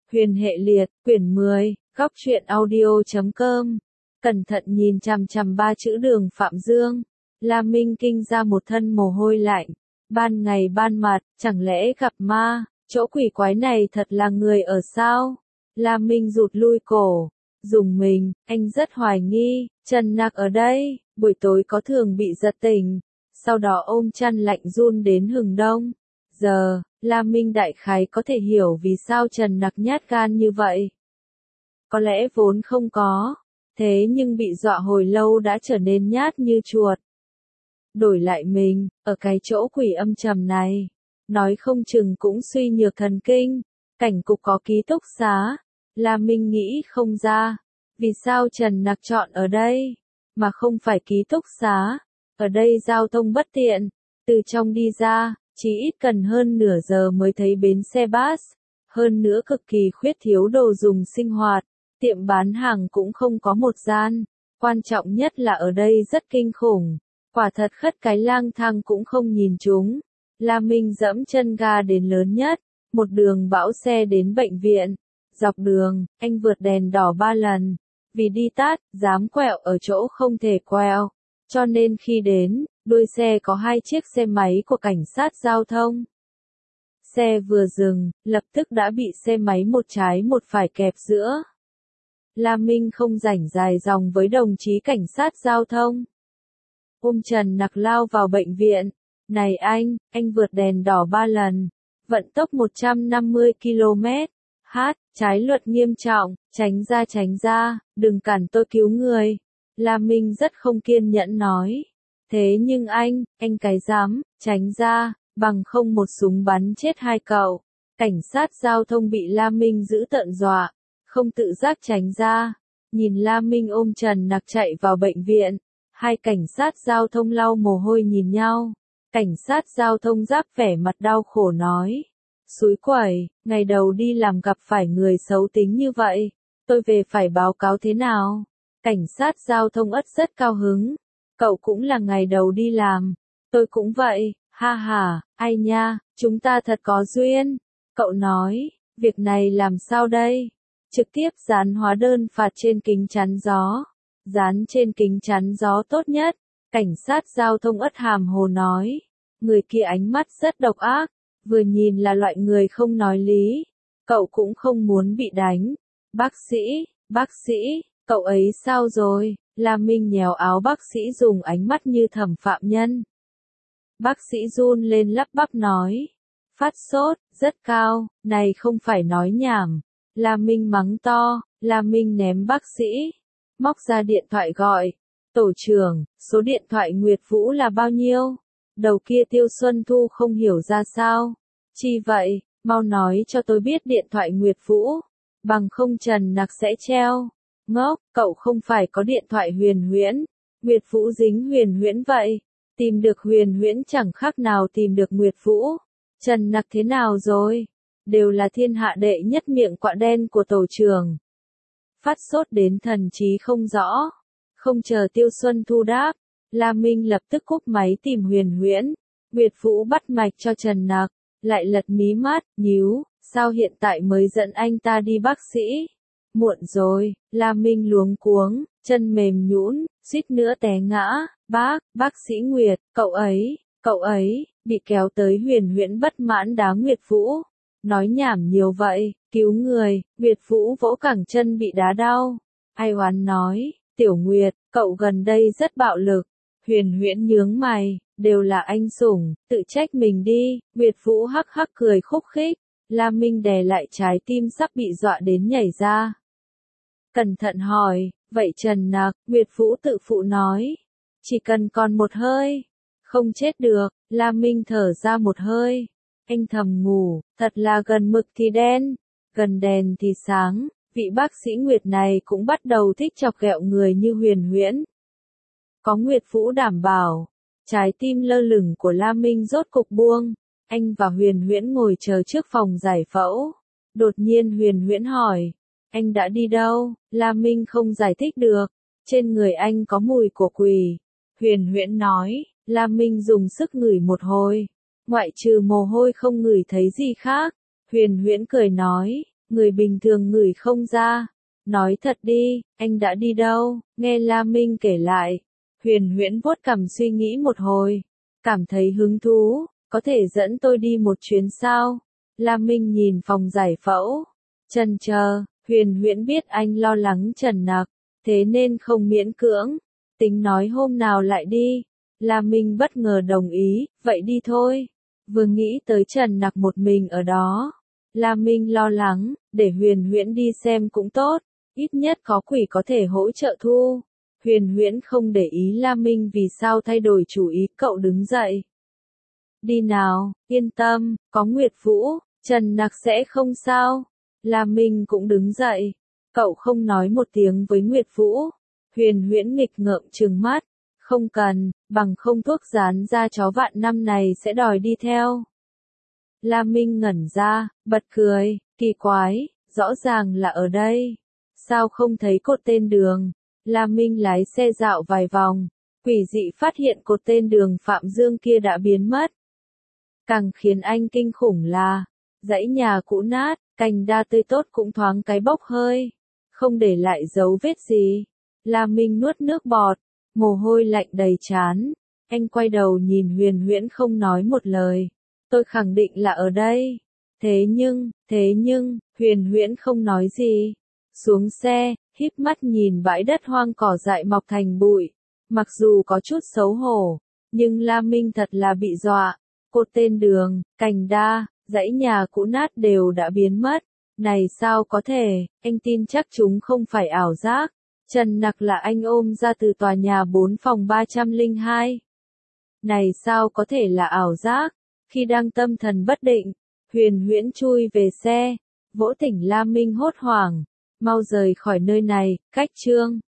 Huyền hệ liệt, quyển 10, góc truyện audio.com. Cẩn thận nhìn chằm chằm ba chữ Đường Phạm Dương. Lam Minh kinh ra một thân mồ hôi lạnh. Ban ngày ban mặt, chẳng lẽ gặp ma, chỗ quỷ quái này thật là người ở sao? Lam Minh rụt lui cổ. Dùng mình, anh rất hoài nghi, Trần Nặc ở đây, buổi tối có thường bị giật tỉnh. Sau đó ôm chăn lạnh run đến hừng đông. Giờ, Lam Minh đại khái có thể hiểu vì sao Trần Nặc nhát gan như vậy. Có lẽ vốn không có, thế nhưng bị dọa hồi lâu đã trở nên nhát như chuột. Đổi lại mình, ở cái chỗ quỷ âm trầm này, nói không chừng cũng suy nhược thần kinh. Cảnh cục có ký túc xá, Lam Minh nghĩ không ra, vì sao Trần Nặc chọn ở đây, mà không phải ký túc xá. Ở đây giao thông bất tiện, từ trong đi ra, chỉ ít cần hơn nửa giờ mới thấy bến xe bus, hơn nữa cực kỳ khuyết thiếu đồ dùng sinh hoạt, tiệm bán hàng cũng không có một gian, quan trọng nhất là ở đây rất kinh khủng, quả thật khất cái lang thang cũng không nhìn chúng. Lam Minh dẫm chân ga đến lớn nhất, một đường bão xe đến bệnh viện, dọc đường, anh vượt đèn đỏ 3 lần, vì đi tát, dám quẹo ở chỗ không thể quẹo, cho nên khi đến, đuôi xe có 2 chiếc xe máy của cảnh sát giao thông. Xe vừa dừng, lập tức đã bị xe máy một trái một phải kẹp giữa. Lam Minh không rảnh dài dòng với đồng chí cảnh sát giao thông. Ôm Trần Nặc lao vào bệnh viện. Này anh vượt đèn đỏ 3 lần, vận tốc 150 km. Trái luật nghiêm trọng, tránh ra, đừng cản tôi cứu người. Lam Minh rất không kiên nhẫn nói. Thế nhưng anh cái dám, tránh ra, bằng không một súng bắn chết 2 cậu. Cảnh sát giao thông bị Lam Minh giữ tợn dọa, không tự giác tránh ra. Nhìn Lam Minh ôm Trần Nặc chạy vào bệnh viện, 2 cảnh sát giao thông lau mồ hôi nhìn nhau. Cảnh sát giao thông giáp vẻ mặt đau khổ nói. Xúi quẩy, ngày đầu đi làm gặp phải người xấu tính như vậy, tôi về phải báo cáo thế nào? Cảnh sát giao thông ất rất cao hứng. Cậu cũng là ngày đầu đi làm, tôi cũng vậy, ha ha, ai nha, chúng ta thật có duyên. Cậu nói, việc này làm sao đây? Trực tiếp dán hóa đơn phạt trên kính chắn gió. Dán trên kính chắn gió tốt nhất. Cảnh sát giao thông ất hàm hồ nói. Người kia ánh mắt rất độc ác, vừa nhìn là loại người không nói lý. Cậu cũng không muốn bị đánh. Bác sĩ, cậu ấy sao rồi? Lam Minh nhéo áo bác sĩ dùng ánh mắt như thẩm phạm nhân. Bác sĩ run lên lắp bắp nói. Phát sốt, rất cao, này không phải nói nhảm. Lam Minh mắng to, Lam Minh ném bác sĩ. Móc ra điện thoại gọi. Tổ trưởng, số điện thoại Nguyệt Vũ là bao nhiêu? Đầu kia Tiêu Xuân Thu không hiểu ra sao. Chi vậy, mau nói cho tôi biết điện thoại Nguyệt Vũ. Bằng không Trần Nặc sẽ treo. Ngốc, cậu không phải có điện thoại Huyền Huyễn. Nguyệt Vũ dính Huyền Huyễn vậy. Tìm được Huyền Huyễn chẳng khác nào tìm được Nguyệt Vũ. Trần Nặc thế nào rồi? Đều là thiên hạ đệ nhất miệng quạ đen của tổ trưởng. Phát sốt đến thần trí không rõ. Không chờ Tiêu Xuân Thu đáp, Lam Minh lập tức cúp máy tìm Huyền Huyễn. Nguyệt Vũ bắt mạch cho Trần Nặc, lại lật mí mắt, nhíu, sao hiện tại mới dẫn anh ta đi bác sĩ? Muộn rồi, Lam Minh luống cuống, chân mềm nhũn, suýt nữa té ngã. Bác sĩ Nguyệt, cậu ấy, bị kéo tới Huyền Huyễn bất mãn đá Nguyệt Vũ. Nói nhảm nhiều vậy, cứu người. Nguyệt Vũ vỗ cẳng chân bị đá đau. Ai oán nói, Tiểu Nguyệt, cậu gần đây rất bạo lực. Huyền Huyễn nhướng mày, đều là anh sủng, tự trách mình đi. Nguyệt Vũ hắc hắc cười khúc khích. Lam Minh đè lại trái tim sắp bị dọa đến nhảy ra. Cẩn thận hỏi, vậy Trần Nặc? Nguyệt Vũ tự phụ nói. Chỉ cần còn một hơi. Không chết được. Lam Minh thở ra một hơi. Anh thầm ngủ, thật là gần mực thì đen, gần đèn thì sáng. Vị bác sĩ Nguyệt này cũng bắt đầu thích chọc ghẹo người như Huyền Huyễn. Có Nguyệt Vũ đảm bảo, trái tim lơ lửng của Lam Minh rốt cục buông. Anh và Huyền Huyễn ngồi chờ trước phòng giải phẫu. Đột nhiên Huyền Huyễn hỏi, anh đã đi đâu? Lam Minh không giải thích được. Trên người anh có mùi của quỷ. Huyền Huyễn nói. Lam Minh dùng sức ngửi một hồi. Ngoại trừ mồ hôi không ngửi thấy gì khác. Huyền Huyễn cười nói, người bình thường ngửi không ra. Nói thật đi, anh đã đi đâu? Nghe La Minh kể lại, Huyền Huyễn vuốt cằm suy nghĩ một hồi, cảm thấy hứng thú, có thể dẫn tôi đi một chuyến sao? La Minh nhìn phòng giải phẫu, chần chờ, Huyền Huyễn biết anh lo lắng Trần Nặc, thế nên không miễn cưỡng, tính nói hôm nào lại đi. La Minh bất ngờ đồng ý, vậy đi thôi. Vừa nghĩ tới Trần Nặc một mình ở đó, La Minh lo lắng, để Huyền Huyễn đi xem cũng tốt, ít nhất có quỷ có thể hỗ trợ thu. Huyền Huyễn không để ý La Minh vì sao thay đổi chủ ý, cậu đứng dậy. Đi nào, yên tâm, có Nguyệt Vũ, Trần Nặc sẽ không sao. La Minh cũng đứng dậy, cậu không nói một tiếng với Nguyệt Vũ. Huyền Huyễn nghịch ngợm trừng mắt, không cần, bằng không thuốc dán da chó vạn năm này sẽ đòi đi theo. La Minh ngẩn ra, bật cười, kỳ quái, rõ ràng là ở đây. Sao không thấy cột tên đường? La Minh lái xe dạo vài vòng, quỷ dị phát hiện cột tên đường Phạm Dương kia đã biến mất. Càng khiến anh kinh khủng là, dãy nhà cũ nát, cành đa tươi tốt cũng thoáng cái bốc hơi, không để lại dấu vết gì. La Minh nuốt nước bọt, mồ hôi lạnh đầy trán. Anh quay đầu nhìn Huyền Huyễn không nói một lời. Tôi khẳng định là ở đây. Thế nhưng, Huyền Huyễn không nói gì. Xuống xe, híp mắt nhìn bãi đất hoang cỏ dại mọc thành bụi. Mặc dù có chút xấu hổ, nhưng La Minh thật là bị dọa. Cột tên đường, cành đa, dãy nhà cũ nát đều đã biến mất. Này sao có thể, anh tin chắc chúng không phải ảo giác. Trần Nặc là anh ôm ra từ tòa nhà 4 phòng 302. Này sao có thể là ảo giác? Khi đang tâm thần bất định, Huyền Huyễn chui về xe, vỗ tỉnh La Minh hốt hoảng. Mau rời khỏi nơi này, cách chương.